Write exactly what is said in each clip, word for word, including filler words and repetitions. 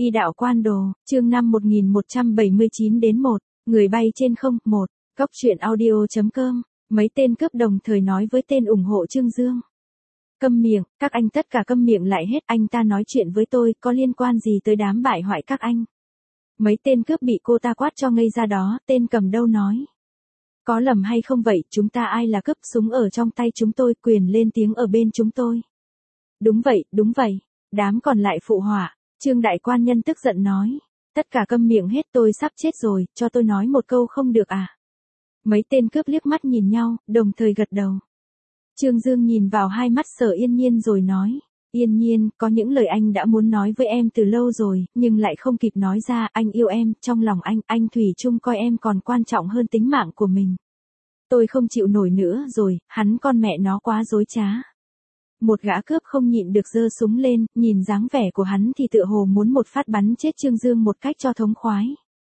Y đạo quan đồ, chương năm một nghìn một trăm bảy mươi chín đến một, người bay trên không, một, Cóc truyện audio.com, mấy tên cướp đồng thời nói với tên ủng hộ Trương Dương. Câm miệng, các anh tất cả câm miệng lại hết, anh ta nói chuyện với tôi, có liên quan gì tới đám bại hoại các anh. Mấy tên cướp bị cô ta quát cho ngây ra đó, tên cầm đâu nói. Có lầm hay không vậy, chúng ta ai là cướp, súng ở trong tay chúng tôi, quyền lên tiếng ở bên chúng tôi. Đúng vậy, đúng vậy, đám còn lại phụ họa. Trương đại quan nhân tức giận nói, tất cả câm miệng hết, tôi sắp chết rồi, cho tôi nói một câu không được à. Mấy tên cướp liếc mắt nhìn nhau, đồng thời gật đầu. Trương Dương nhìn vào hai mắt Sở Yên Nhiên rồi nói, Yên Nhiên, có những lời anh đã muốn nói với em từ lâu rồi, nhưng lại không kịp nói ra, anh yêu em, trong lòng anh, anh thủy chung coi em còn quan trọng hơn tính mạng của mình. Tôi không chịu nổi nữa rồi, hắn con mẹ nó quá dối trá. Một gã cướp không nhịn được giơ súng lên, nhìn dáng vẻ của hắn thì tựa hồ muốn một phát bắn chết Trương Dương một cách cho thống khoái.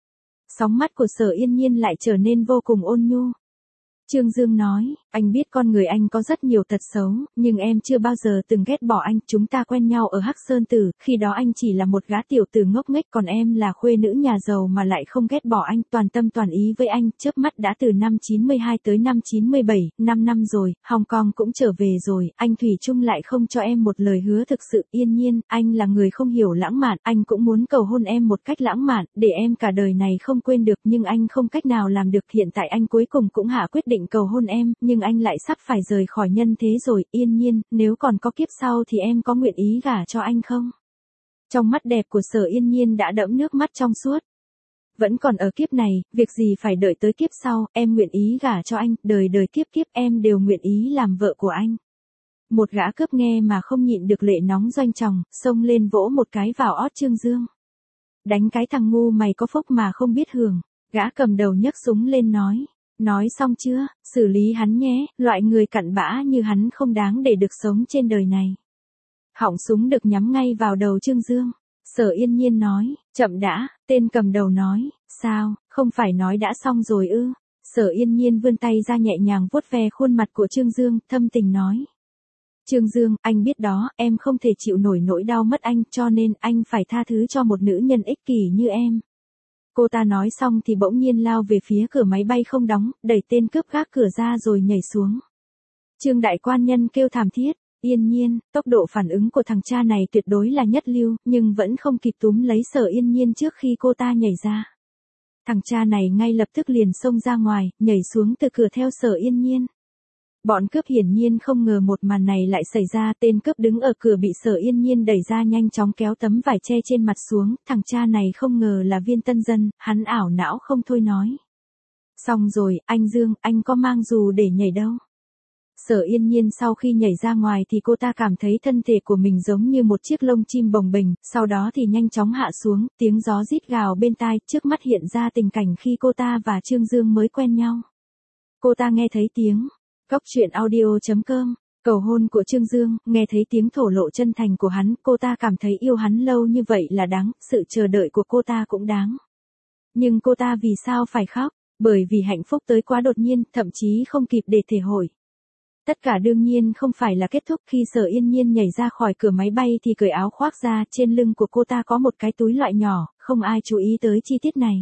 Sóng mắt của Sở Yên Nhiên lại trở nên vô cùng ôn nhu. Trương Dương nói, anh biết con người anh có rất nhiều tật xấu, nhưng em chưa bao giờ từng ghét bỏ anh, chúng ta quen nhau ở Hắc Sơn Tử, khi đó anh chỉ là một gã tiểu tử ngốc nghếch, còn em là khuê nữ nhà giàu mà lại không ghét bỏ anh, toàn tâm toàn ý với anh, chớp mắt đã từ năm chín mươi hai tới năm chín mươi bảy, năm năm rồi, Hồng Kông cũng trở về rồi, anh thủy chung lại không cho em một lời hứa thực sự. Yên Nhiên, anh là người không hiểu lãng mạn, anh cũng muốn cầu hôn em một cách lãng mạn, để em cả đời này không quên được, nhưng anh không cách nào làm được, hiện tại anh cuối cùng cũng hạ quyết định cầu hôn em, nhưng anh lại sắp phải rời khỏi nhân thế rồi. Yên Nhiên, nếu còn có kiếp sau thì em có nguyện ý gả cho anh không? Trong mắt đẹp của Sở Yên Nhiên đã đẫm nước mắt trong suốt. Vẫn còn ở kiếp này, việc gì phải đợi tới kiếp sau, em nguyện ý gả cho anh, đời đời kiếp kiếp em đều nguyện ý làm vợ của anh. Một gã cướp nghe mà không nhịn được lệ nóng doanh tròng, xông lên vỗ một cái vào ót Trương Dương. Đánh cái thằng ngu mày có phúc mà không biết hưởng, gã cầm đầu nhấc súng lên nói. Nói xong chưa, xử lý hắn nhé, loại người cặn bã như hắn không đáng để được sống trên đời này. Họng súng được nhắm ngay vào đầu Trương Dương. Sở Yên Nhiên nói, chậm đã, tên cầm đầu nói, sao, không phải nói đã xong rồi ư. Sở Yên Nhiên vươn tay ra nhẹ nhàng vuốt ve khuôn mặt của Trương Dương, thâm tình nói. Trương Dương, anh biết đó, em không thể chịu nổi nỗi đau mất anh, cho nên anh phải tha thứ cho một nữ nhân ích kỷ như em. Cô ta nói xong thì bỗng nhiên lao về phía cửa máy bay không đóng, đẩy tên cướp gác cửa ra rồi nhảy xuống. Trương đại quan nhân kêu thảm thiết, Yên Nhiên, tốc độ phản ứng của thằng cha này tuyệt đối là nhất lưu, nhưng vẫn không kịp túm lấy Sở Yên Nhiên trước khi cô ta nhảy ra. Thằng cha này ngay lập tức liền xông ra ngoài, nhảy xuống từ cửa theo Sở Yên Nhiên. Bọn cướp hiển nhiên không ngờ một màn này lại xảy ra, tên cướp đứng ở cửa bị Sở Yên Nhiên đẩy ra nhanh chóng kéo tấm vải che trên mặt xuống, thằng cha này không ngờ là viên tân dân, hắn ảo não không thôi nói. Xong rồi, anh Dương, anh có mang dù để nhảy đâu. Sở Yên Nhiên sau khi nhảy ra ngoài thì cô ta cảm thấy thân thể của mình giống như một chiếc lông chim bồng bềnh, sau đó thì nhanh chóng hạ xuống, tiếng gió rít gào bên tai, trước mắt hiện ra tình cảnh khi cô ta và Trương Dương mới quen nhau. Cô ta nghe thấy tiếng Cóc truyện audio.com, cầu hôn của Trương Dương, nghe thấy tiếng thổ lộ chân thành của hắn, cô ta cảm thấy yêu hắn lâu như vậy là đáng, sự chờ đợi của cô ta cũng đáng. Nhưng cô ta vì sao phải khóc? Bởi vì hạnh phúc tới quá đột nhiên, thậm chí không kịp để thể hội. Tất cả đương nhiên không phải là kết thúc, khi Sở Yên Nhiên nhảy ra khỏi cửa máy bay thì cởi áo khoác ra, trên lưng của cô ta có một cái túi loại nhỏ, không ai chú ý tới chi tiết này.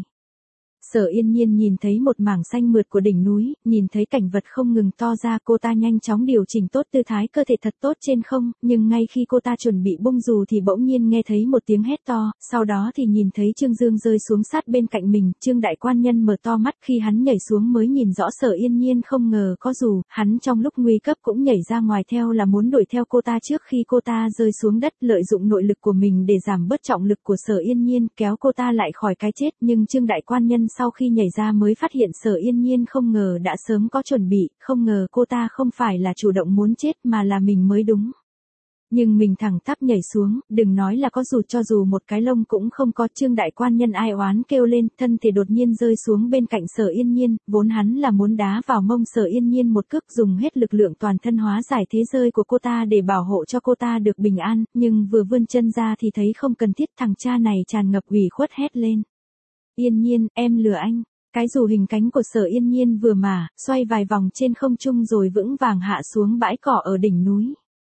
Sở Yên Nhiên nhìn thấy một mảng xanh mượt của đỉnh núi, nhìn thấy cảnh vật không ngừng to ra, cô ta nhanh chóng điều chỉnh tốt tư thái cơ thể thật tốt trên không, nhưng ngay khi cô ta chuẩn bị bung dù thì bỗng nhiên nghe thấy một tiếng hét to, sau đó thì nhìn thấy Trương Dương rơi xuống sát bên cạnh mình. Trương đại quan nhân mở to mắt, khi hắn nhảy xuống mới nhìn rõ Sở Yên Nhiên không ngờ có dù, hắn trong lúc nguy cấp cũng nhảy ra ngoài theo là muốn đuổi theo cô ta trước khi cô ta rơi xuống đất, lợi dụng nội lực của mình để giảm bớt trọng lực của Sở Yên Nhiên, kéo cô ta lại khỏi cái chết, nhưng Trương đại quan nhân sau khi nhảy ra mới phát hiện Sở Yên Nhiên không ngờ đã sớm có chuẩn bị, không ngờ cô ta không phải là chủ động muốn chết mà là mình mới đúng. Nhưng mình thẳng tắp nhảy xuống, đừng nói là có dù, cho dù một cái lông cũng không có. Trương đại quan nhân ai oán kêu lên, thân thể đột nhiên rơi xuống bên cạnh Sở Yên Nhiên, vốn hắn là muốn đá vào mông Sở Yên Nhiên một cước, dùng hết lực lượng toàn thân hóa giải thế rơi của cô ta để bảo hộ cho cô ta được bình an, nhưng vừa vươn chân ra thì thấy không cần thiết, thằng cha này tràn ngập ủy khuất hét lên. Yên Nhiên, em lừa anh. Cái dù hình cánh của Sở Yên Nhiên vừa mà, xoay vài vòng trên không trung rồi vững vàng hạ xuống bãi cỏ ở đỉnh núi.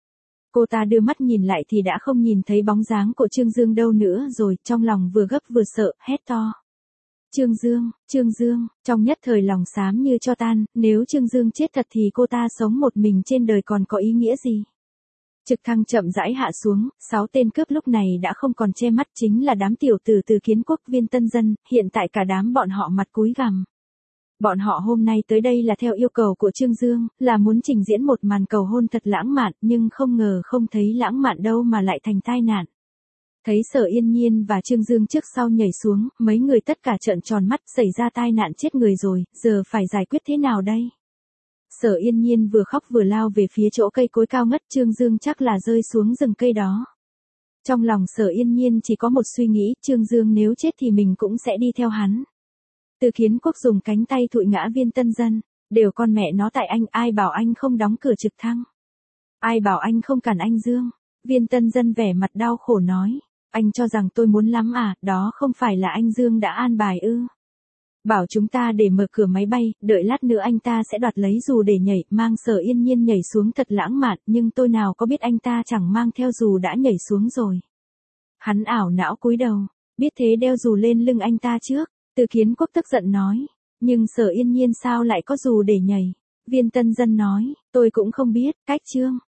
Cô ta đưa mắt nhìn lại thì đã không nhìn thấy bóng dáng của Trương Dương đâu nữa rồi, trong lòng vừa gấp vừa sợ, hét to. Trương Dương, Trương Dương, trong nhất thời lòng xám như cho tan, nếu Trương Dương chết thật thì cô ta sống một mình trên đời còn có ý nghĩa gì? Trực thăng chậm rãi hạ xuống, sáu tên cướp lúc này đã không còn che mắt, chính là đám tiểu tử từ Kiến Quốc, Viên Tân Dân, hiện tại cả đám bọn họ mặt cúi gằm. Bọn họ hôm nay tới đây là theo yêu cầu của Trương Dương, là muốn trình diễn một màn cầu hôn thật lãng mạn, nhưng không ngờ không thấy lãng mạn đâu mà lại thành tai nạn. Thấy Sở Yên Nhiên và Trương Dương trước sau nhảy xuống, mấy người tất cả trợn tròn mắt, xảy ra tai nạn chết người rồi, giờ phải giải quyết thế nào đây? Sở Yên Nhiên vừa khóc vừa lao về phía chỗ cây cối cao ngất, Trương Dương chắc là rơi xuống rừng cây đó. Trong lòng Sở Yên Nhiên chỉ có một suy nghĩ, Trương Dương nếu chết thì mình cũng sẽ đi theo hắn. Từ Kiến Quốc dùng cánh tay thụi ngã Viên Tân Dân, đều con mẹ nó tại anh, ai bảo anh không đóng cửa trực thăng? Ai bảo anh không cản anh Dương? Viên Tân Dân vẻ mặt đau khổ nói, anh cho rằng tôi muốn lắm à, đó không phải là anh Dương đã an bài ư? Bảo chúng ta để mở cửa máy bay, đợi lát nữa anh ta sẽ đoạt lấy dù để nhảy, mang Sở Yên Nhiên nhảy xuống thật lãng mạn, nhưng tôi nào có biết anh ta chẳng mang theo dù đã nhảy xuống rồi. Hắn ảo não cúi đầu, biết thế đeo dù lên lưng anh ta trước. Từ Kiến Quốc tức giận nói, nhưng Sở Yên Nhiên sao lại có dù để nhảy? Viên Tân Dân nói, tôi cũng không biết, cách Trương